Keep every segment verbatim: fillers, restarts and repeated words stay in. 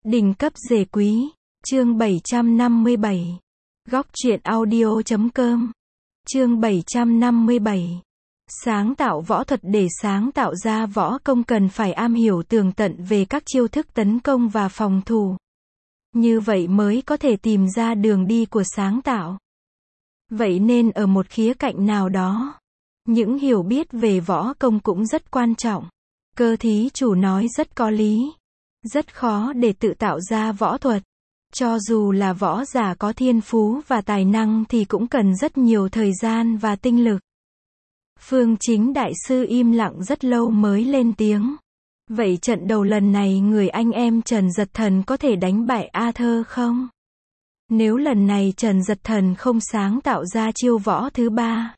Đỉnh cấp rể quý, chương bảy trăm năm mươi bảy. Góc truyện audio chấm com. Chương bảy trăm năm mươi bảy. Sáng tạo võ thuật. Để sáng tạo ra võ công cần phải am hiểu tường tận về các chiêu thức tấn công và phòng thủ. Như vậy mới có thể tìm ra đường đi của sáng tạo. Vậy nên ở một khía cạnh nào đó, những hiểu biết về võ công cũng rất quan trọng. Cơ thí chủ nói rất có lý. Rất khó để tự tạo ra võ thuật. Cho dù là võ giả có thiên phú và tài năng thì cũng cần rất nhiều thời gian và tinh lực. Phương Chính đại sư im lặng rất lâu mới lên tiếng. Vậy trận đầu lần này người anh em Trần Dật Thần có thể đánh bại Arthur không? Nếu lần này Trần Dật Thần không sáng tạo ra chiêu võ thứ ba,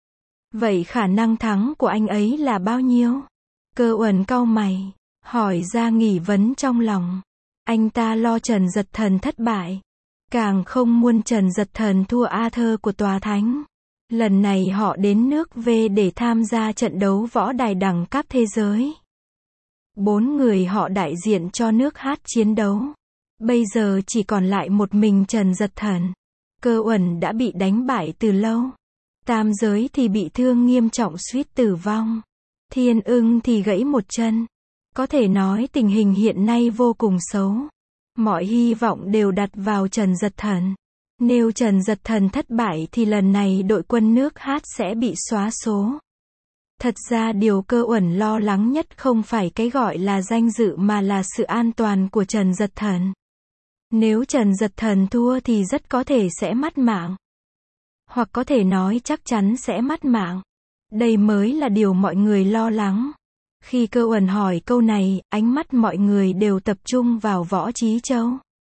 vậy khả năng thắng của anh ấy là bao nhiêu? Cơ Uẩn cau mày, hỏi ra nghi vấn trong lòng. Anh ta lo Trần Dật Thần thất bại, càng không muốn Trần Dật Thần thua Arthur của tòa thánh. Lần này họ đến nước V để tham gia trận đấu võ đài đẳng cấp thế giới. Bốn người họ đại diện cho nước H chiến đấu. Bây giờ chỉ còn lại một mình Trần Dật Thần. Cơ Uẩn đã bị đánh bại từ lâu. Tam giới thì bị thương nghiêm trọng suýt tử vong. Thiên Ưng thì gãy một chân. Có thể nói tình hình hiện nay vô cùng xấu. Mọi hy vọng đều đặt vào Trần Dật Thần. Nếu Trần Dật Thần thất bại thì lần này đội quân nước H sẽ bị xóa số. Thật ra điều Cơ Uẩn lo lắng nhất không phải cái gọi là danh dự mà là sự an toàn của Trần Dật Thần. Nếu Trần Dật Thần thua thì rất có thể sẽ mất mạng. Hoặc có thể nói chắc chắn sẽ mất mạng. Đây mới là điều mọi người lo lắng. Khi Cơ Uẩn hỏi câu này, ánh mắt mọi người đều tập trung vào Võ Chí Châu.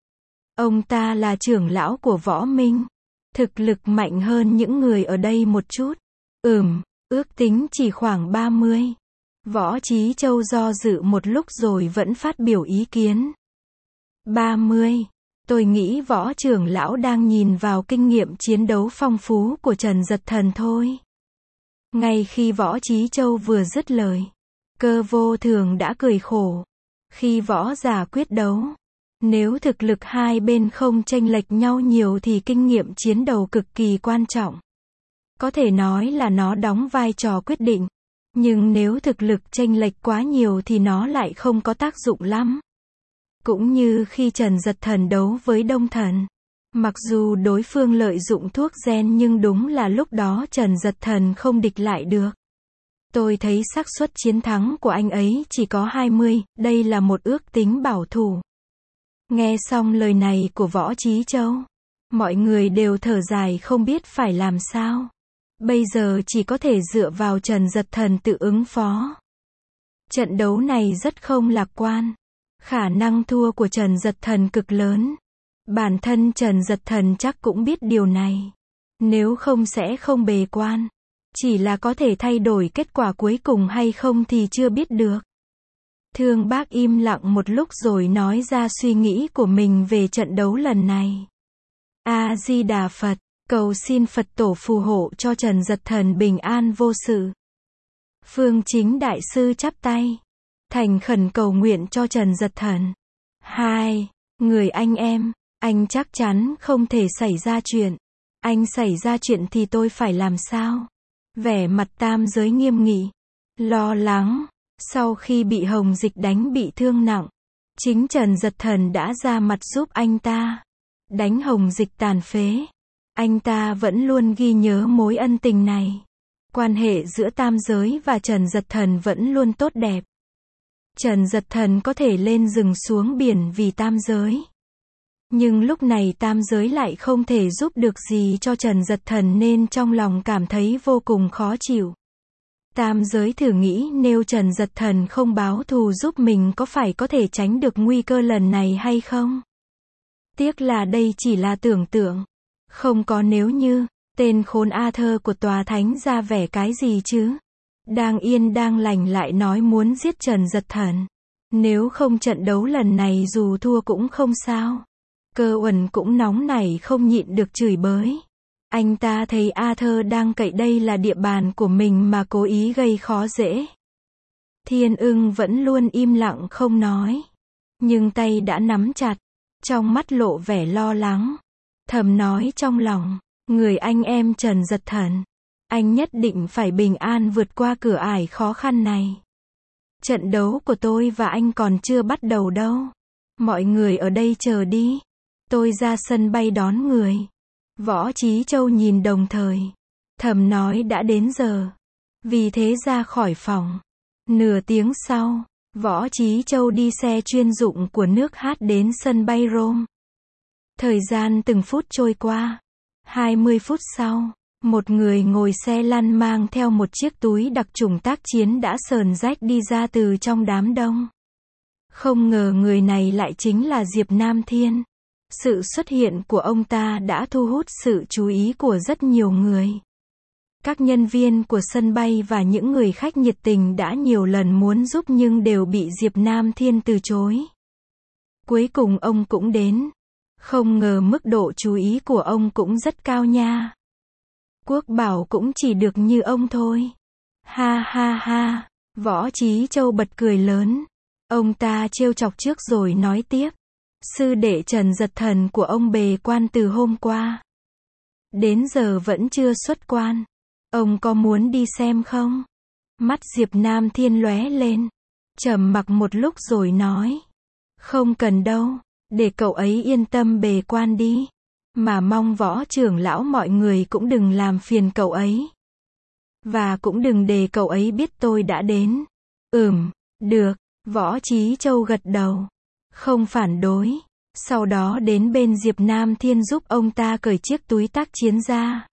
Ông ta là trưởng lão của Võ Minh. Thực lực mạnh hơn những người ở đây một chút. Ừm, ước tính chỉ khoảng ba mươi. Võ Chí Châu do dự một lúc rồi vẫn phát biểu ý kiến. ba mươi. Tôi nghĩ Võ trưởng lão đang nhìn vào kinh nghiệm chiến đấu phong phú của Trần Dật Thần thôi. Ngay khi Võ Chí Châu vừa dứt lời, Cơ Vô Thường đã cười khổ. Khi võ giả quyết đấu, nếu thực lực hai bên không chênh lệch nhau nhiều thì kinh nghiệm chiến đấu cực kỳ quan trọng. Có thể nói là nó đóng vai trò quyết định. Nhưng nếu thực lực chênh lệch quá nhiều thì nó lại không có tác dụng lắm. Cũng như khi Trần Dật Thần đấu với Đông Thần. Mặc dù đối phương lợi dụng thuốc gen nhưng đúng là lúc đó Trần Dật Thần không địch lại được. Tôi thấy xác suất chiến thắng của anh ấy chỉ có hai mươi, đây là một ước tính bảo thủ. Nghe xong lời này của Võ Chí Châu, mọi người đều thở dài không biết phải làm sao. Bây giờ chỉ có thể dựa vào Trần Dật Thần tự ứng phó. Trận đấu này rất không lạc quan. Khả năng thua của Trần Dật Thần cực lớn. Bản thân Trần Dật Thần chắc cũng biết điều này. Nếu không sẽ không bề quan. Chỉ là có thể thay đổi kết quả cuối cùng hay không thì chưa biết được. Thương Bác im lặng một lúc rồi nói ra suy nghĩ của mình về trận đấu lần này. A-di-đà Phật, cầu xin Phật tổ phù hộ cho Trần Dật Thần bình an vô sự. Phương Chính đại sư chắp tay, thành khẩn cầu nguyện cho Trần Dật Thần. Hai, người anh em, anh chắc chắn không thể xảy ra chuyện. Anh xảy ra chuyện thì tôi phải làm sao? Vẻ mặt tam giới nghiêm nghị, lo lắng. Sau khi bị Hồng Dịch đánh bị thương nặng, chính Trần Dật Thần đã ra mặt giúp anh ta đánh Hồng Dịch tàn phế. Anh ta vẫn luôn ghi nhớ mối ân tình này. Quan hệ giữa tam giới và Trần Dật Thần vẫn luôn tốt đẹp. Trần Dật Thần có thể lên rừng xuống biển vì tam giới. Nhưng lúc này tam giới lại không thể giúp được gì cho Trần Dật Thần nên trong lòng cảm thấy vô cùng khó chịu. Tam giới thử nghĩ nếu Trần Dật Thần không báo thù giúp mình có phải có thể tránh được nguy cơ lần này hay không? Tiếc là đây chỉ là tưởng tượng. Không có nếu như, tên khốn Arthur của tòa thánh ra vẻ cái gì chứ? Đang yên đang lành lại nói muốn giết Trần Dật Thần. Nếu không trận đấu lần này dù thua cũng không sao. Cơ Uẩn cũng nóng nảy không nhịn được chửi bới. Anh ta thấy Arthur đang cậy đây là địa bàn của mình mà cố ý gây khó dễ. Thiên Ưng vẫn luôn im lặng không nói. nhưng tay đã nắm chặt, trong mắt lộ vẻ lo lắng. Thầm nói trong lòng, người anh em Trần Giật Thần, anh nhất định phải bình an vượt qua cửa ải khó khăn này. Trận đấu của tôi và anh còn chưa bắt đầu đâu. Mọi người ở đây chờ đi. Tôi ra sân bay đón người. Võ Chí Châu nhìn đồng thời. Thầm nói đã đến giờ. Vì thế ra khỏi phòng. Nửa tiếng sau, Võ Chí Châu đi xe chuyên dụng của nước hát đến sân bay Rome. Thời gian từng phút trôi qua. hai mươi phút sau, một người ngồi xe lăn mang theo một chiếc túi đặc trùng tác chiến đã sờn rách đi ra từ trong đám đông. Không ngờ người này lại chính là Diệp Nam Thiên. Sự xuất hiện của ông ta đã thu hút sự chú ý của rất nhiều người. Các nhân viên của sân bay và những người khách nhiệt tình đã nhiều lần muốn giúp nhưng đều bị Diệp Nam Thiên từ chối. Cuối cùng ông cũng đến. Không ngờ mức độ chú ý của ông cũng rất cao nha. Quốc Bảo cũng chỉ được như ông thôi. Ha ha ha, Võ Chí Châu bật cười lớn. Ông ta trêu chọc trước rồi nói tiếp. Sư đệ Trần Giật Thần của ông bề quan từ hôm qua. Đến giờ vẫn chưa xuất quan. Ông có muốn đi xem không? Mắt Diệp Nam Thiên lóe lên. Trầm mặc một lúc rồi nói. Không cần đâu, để cậu ấy yên tâm bề quan đi. Mà mong Võ trưởng lão mọi người cũng đừng làm phiền cậu ấy. Và cũng đừng để cậu ấy biết tôi đã đến. Ừm, được, Võ Chí Châu gật đầu. Không phản đối. Sau đó đến bên Diệp Nam Thiên giúp ông ta cởi chiếc túi tác chiến ra.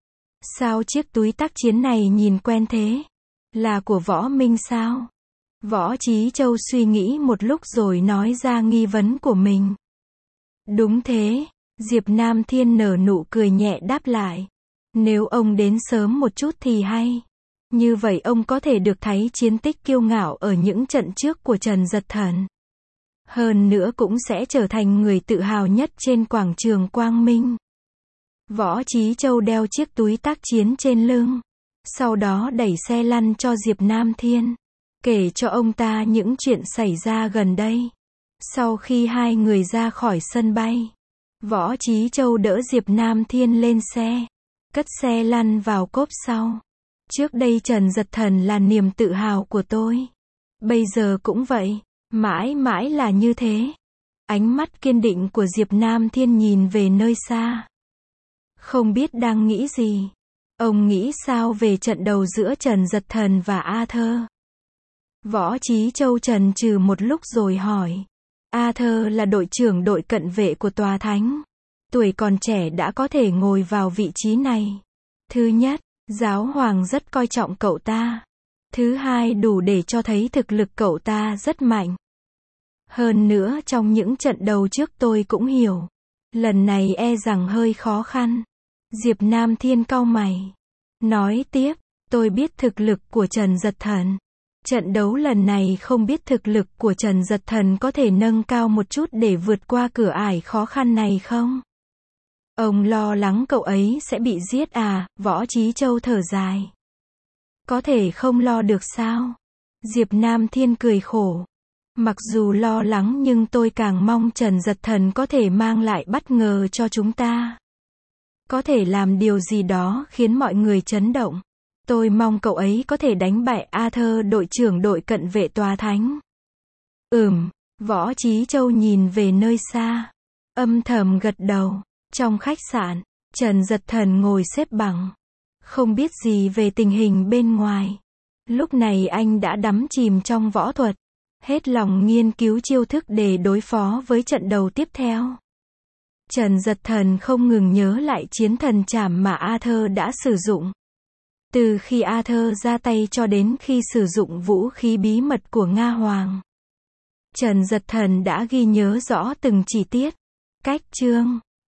Sao chiếc túi tác chiến này nhìn quen thế? Là của Võ Minh sao? Võ Chí Châu suy nghĩ một lúc rồi nói ra nghi vấn của mình. Đúng thế, Diệp Nam Thiên nở nụ cười nhẹ đáp lại. Nếu ông đến sớm một chút thì hay. Như vậy ông có thể được thấy chiến tích kiêu ngạo ở những trận trước của Trần Giật Thần. Hơn nữa cũng sẽ trở thành người tự hào nhất trên quảng trường Quang Minh. Võ Chí Châu đeo chiếc túi tác chiến trên lưng. Sau đó đẩy xe lăn cho Diệp Nam Thiên. Kể cho ông ta những chuyện xảy ra gần đây. Sau khi hai người ra khỏi sân bay, Võ Chí Châu đỡ Diệp Nam Thiên lên xe. Cất xe lăn vào cốp sau. Trước đây Trần Giật Thần là niềm tự hào của tôi. Bây giờ cũng vậy. Mãi mãi là như thế. Ánh mắt kiên định của Diệp Nam Thiên nhìn về nơi xa. Không biết đang nghĩ gì. Ông nghĩ sao về trận đầu giữa Trần Giật Thần và A Thơ? Võ Chí Châu trần trừ một lúc rồi hỏi. A Thơ là đội trưởng đội cận vệ của Tòa Thánh. Tuổi còn trẻ đã có thể ngồi vào vị trí này. Thứ nhất, giáo hoàng rất coi trọng cậu ta. Thứ hai, đủ để cho thấy thực lực cậu ta rất mạnh. Hơn nữa trong những trận đầu trước tôi cũng hiểu. Lần này e rằng hơi khó khăn. Diệp Nam Thiên cau mày. Nói tiếp, tôi biết thực lực của Trần Giật Thần. Trận đấu lần này không biết thực lực của Trần Giật Thần có thể nâng cao một chút để vượt qua cửa ải khó khăn này không? Ông lo lắng cậu ấy sẽ bị giết à? Võ Chí Châu thở dài. Có thể không lo được sao? Diệp Nam Thiên cười khổ. Mặc dù lo lắng nhưng tôi càng mong Trần Giật Thần có thể mang lại bất ngờ cho chúng ta. Có thể làm điều gì đó khiến mọi người chấn động. Tôi mong cậu ấy có thể đánh bại A Thơ, đội trưởng đội cận vệ Tòa Thánh. Ừm, Võ Chí Châu nhìn về nơi xa. Âm thầm gật đầu. Trong khách sạn, Trần Giật Thần ngồi xếp bằng. Không biết gì về tình hình bên ngoài. Lúc này anh đã đắm chìm trong võ thuật. Hết lòng nghiên cứu chiêu thức để đối phó với trận đầu tiếp theo. Trần Giật Thần không ngừng nhớ lại chiến thần trảm mà A Thơ đã sử dụng. Từ khi A Thơ ra tay cho đến khi sử dụng vũ khí bí mật của Nga Hoàng. Trần Giật Thần đã ghi nhớ rõ từng chi tiết, cách chương,